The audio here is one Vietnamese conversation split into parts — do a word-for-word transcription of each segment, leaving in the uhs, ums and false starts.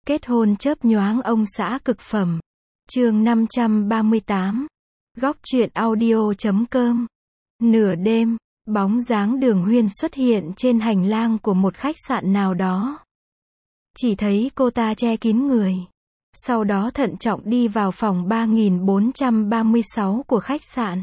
Kết hôn chớp nhoáng ông xã cực phẩm. Chương năm trăm ba mươi tám. Góc truyện audio chấm com. Nửa đêm, bóng dáng Đường Huyên xuất hiện trên hành lang của một khách sạn nào đó. Chỉ thấy cô ta che kín người. Sau đó thận trọng đi vào phòng ba nghìn bốn trăm ba mươi sáu của khách sạn.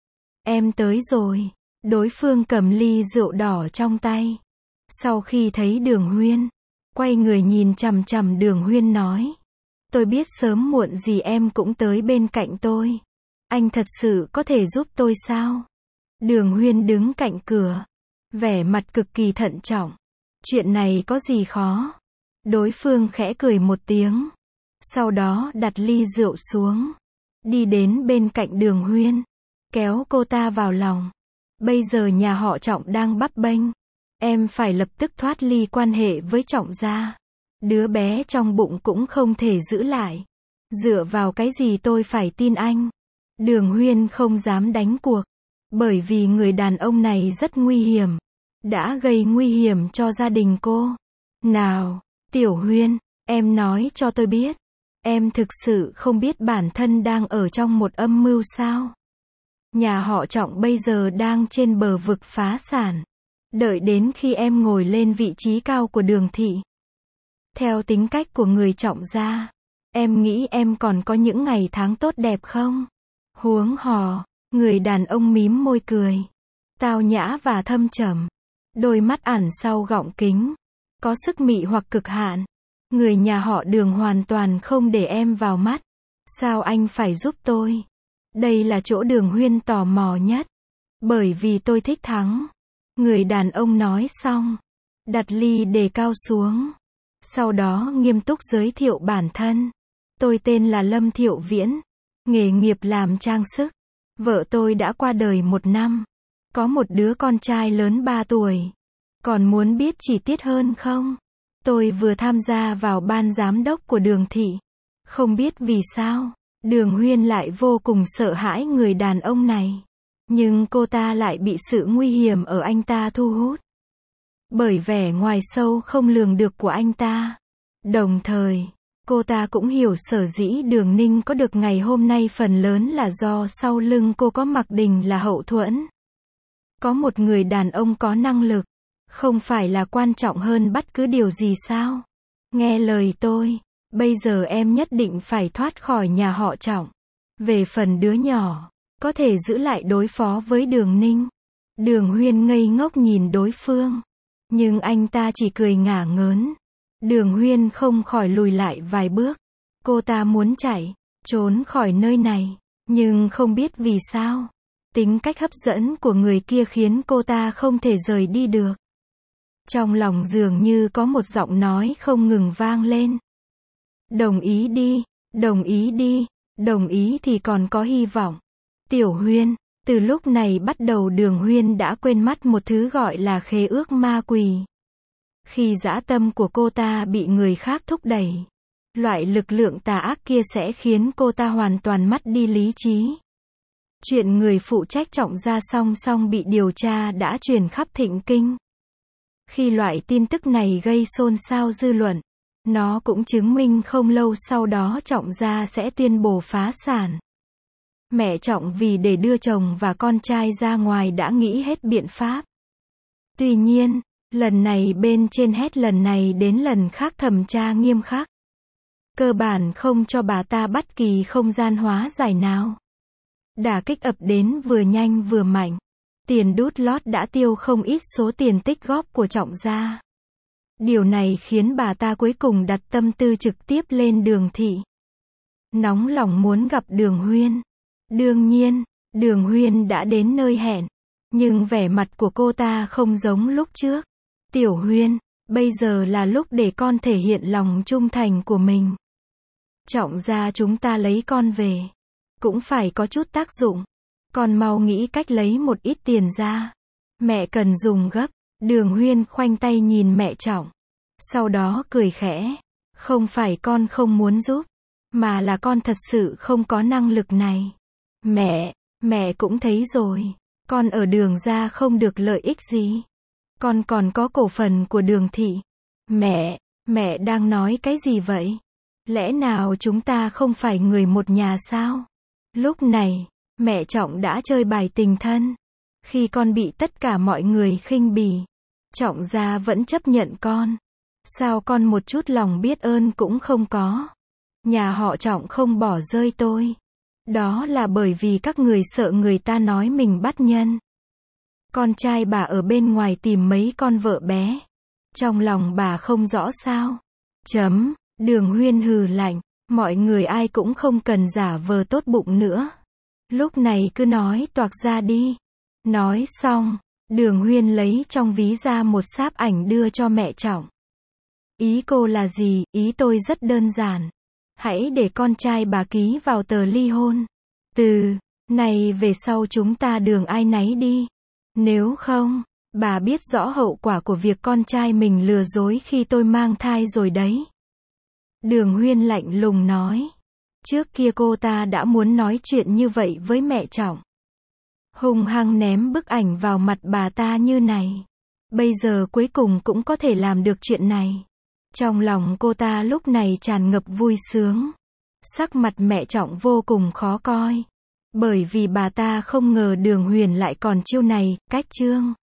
Em tới rồi. Đối phương cầm ly rượu đỏ trong tay. Sau khi thấy Đường Huyên, quay người nhìn chằm chằm Đường Huyên nói. Tôi biết sớm muộn gì em cũng tới bên cạnh tôi. Anh thật sự có thể giúp tôi sao? Đường Huyên đứng cạnh cửa, vẻ mặt cực kỳ thận trọng. Chuyện này có gì khó? Đối phương khẽ cười một tiếng. Sau đó đặt ly rượu xuống. Đi đến bên cạnh Đường Huyên. Kéo cô ta vào lòng. Bây giờ nhà họ Trọng đang bấp bênh. Em phải lập tức thoát ly quan hệ với Trọng gia. Đứa bé trong bụng cũng không thể giữ lại. Dựa vào cái gì tôi phải tin anh? Đường Huyên không dám đánh cuộc. Bởi vì người đàn ông này rất nguy hiểm. Đã gây nguy hiểm cho gia đình cô. Nào, Tiểu Huyên, em nói cho tôi biết. Em thực sự không biết bản thân đang ở trong một âm mưu sao? Nhà họ Trọng bây giờ đang trên bờ vực phá sản. Đợi đến khi em ngồi lên vị trí cao của Đường thị. Theo tính cách của người Trọng gia, em nghĩ em còn có những ngày tháng tốt đẹp không? Huống hò, người đàn ông mím môi cười. Tao nhã và thâm trầm. Đôi mắt ẩn sau gọng kính. Có sức mị hoặc cực hạn. Người nhà họ Đường hoàn toàn không để em vào mắt. Sao anh phải giúp tôi? Đây là chỗ Đường Huyên tò mò nhất. Bởi vì tôi thích thắng. Người đàn ông nói xong. Đặt ly đề cao xuống. Sau đó nghiêm túc giới thiệu bản thân. Tôi tên là Lâm Thiệu Viễn. Nghề nghiệp làm trang sức. Vợ tôi đã qua đời một năm. Có một đứa con trai lớn ba tuổi. Còn muốn biết chi tiết hơn không? Tôi vừa tham gia vào ban giám đốc của Đường thị. Không biết vì sao, Đường Huyên lại vô cùng sợ hãi người đàn ông này. Nhưng cô ta lại bị sự nguy hiểm ở anh ta thu hút. Bởi vẻ ngoài sâu không lường được của anh ta. Đồng thời, cô ta cũng hiểu sở dĩ Đường Ninh có được ngày hôm nay phần lớn là do sau lưng cô có Mạc Đình là hậu thuẫn. Có một người đàn ông có năng lực, không phải là quan trọng hơn bất cứ điều gì sao? Nghe lời tôi, bây giờ em nhất định phải thoát khỏi nhà họ Trọng. Về phần đứa nhỏ, có thể giữ lại đối phó với Đường Ninh. Đường Huyên ngây ngốc nhìn đối phương. Nhưng anh ta chỉ cười ngả ngớn. Đường Huyên không khỏi lùi lại vài bước. Cô ta muốn chạy, trốn khỏi nơi này. Nhưng không biết vì sao. Tính cách hấp dẫn của người kia khiến cô ta không thể rời đi được. Trong lòng dường như có một giọng nói không ngừng vang lên. Đồng ý đi, đồng ý đi, đồng ý thì còn có hy vọng. Tiểu Huyên, từ lúc này bắt đầu Đường Huyên đã quên mất một thứ gọi là khế ước ma quỷ. Khi dã tâm của cô ta bị người khác thúc đẩy, loại lực lượng tà ác kia sẽ khiến cô ta hoàn toàn mất đi lý trí. Chuyện người phụ trách Trọng gia song song bị điều tra đã truyền khắp Thịnh Kinh. Khi loại tin tức này gây xôn xao dư luận, nó cũng chứng minh không lâu sau đó Trọng gia sẽ tuyên bố phá sản. Mẹ Trọng vì để đưa chồng và con trai ra ngoài đã nghĩ hết biện pháp. Tuy nhiên, lần này bên trên hết lần này đến lần khác thẩm tra nghiêm khắc. Cơ bản không cho bà ta bất kỳ không gian hóa giải nào. Đả kích ập đến vừa nhanh vừa mạnh. Tiền đút lót đã tiêu không ít số tiền tích góp của Trọng gia. Điều này khiến bà ta cuối cùng đặt tâm tư trực tiếp lên Đường thị. Nóng lòng muốn gặp Đường Huyên. Đương nhiên, Đường Huyên đã đến nơi hẹn. Nhưng vẻ mặt của cô ta không giống lúc trước. Tiểu Huyên, bây giờ là lúc để con thể hiện lòng trung thành của mình. Trọng gia chúng ta lấy con về. Cũng phải có chút tác dụng. Con mau nghĩ cách lấy một ít tiền ra. Mẹ cần dùng gấp. Đường Huyên khoanh tay nhìn mẹ Trọng. Sau đó cười khẽ. Không phải con không muốn giúp. Mà là con thật sự không có năng lực này. Mẹ, mẹ cũng thấy rồi. Con ở Đường gia không được lợi ích gì. Con còn có cổ phần của Đường thị. Mẹ, Mẹ đang nói cái gì vậy? Lẽ nào chúng ta không phải người một nhà sao? Lúc này, mẹ Trọng đã chơi bài tình thân. Khi con bị tất cả mọi người khinh bỉ, Trọng gia vẫn chấp nhận con. Sao con một chút lòng biết ơn cũng không có? Nhà họ Trọng không bỏ rơi tôi. Đó là bởi vì các người sợ người ta nói mình bắt nhân. Con trai bà ở bên ngoài tìm mấy con vợ bé. Trong lòng bà không rõ sao? Chấm, Đường Huyên hừ lạnh. Mọi người ai cũng không cần giả vờ tốt bụng nữa. Lúc này cứ nói toạc ra đi. Nói xong, Đường Huyên lấy trong ví ra một sáp ảnh đưa cho mẹ Trọng. Ý cô là gì? Ý tôi rất đơn giản. Hãy để con trai bà ký vào tờ ly hôn. Từ này về sau chúng ta đường ai nấy đi. Nếu không, bà biết rõ hậu quả của việc con trai mình lừa dối khi tôi mang thai rồi đấy. Đường Huyên lạnh lùng nói. Trước kia cô ta đã muốn nói chuyện như vậy với mẹ Trọng. Hung hăng ném bức ảnh vào mặt bà ta như này. Bây giờ cuối cùng cũng có thể làm được chuyện này. Trong lòng cô ta lúc này tràn ngập vui sướng. Sắc mặt mẹ Trọng vô cùng khó coi. Bởi vì bà ta không ngờ Đường Huyền lại còn chiêu này, cách chương.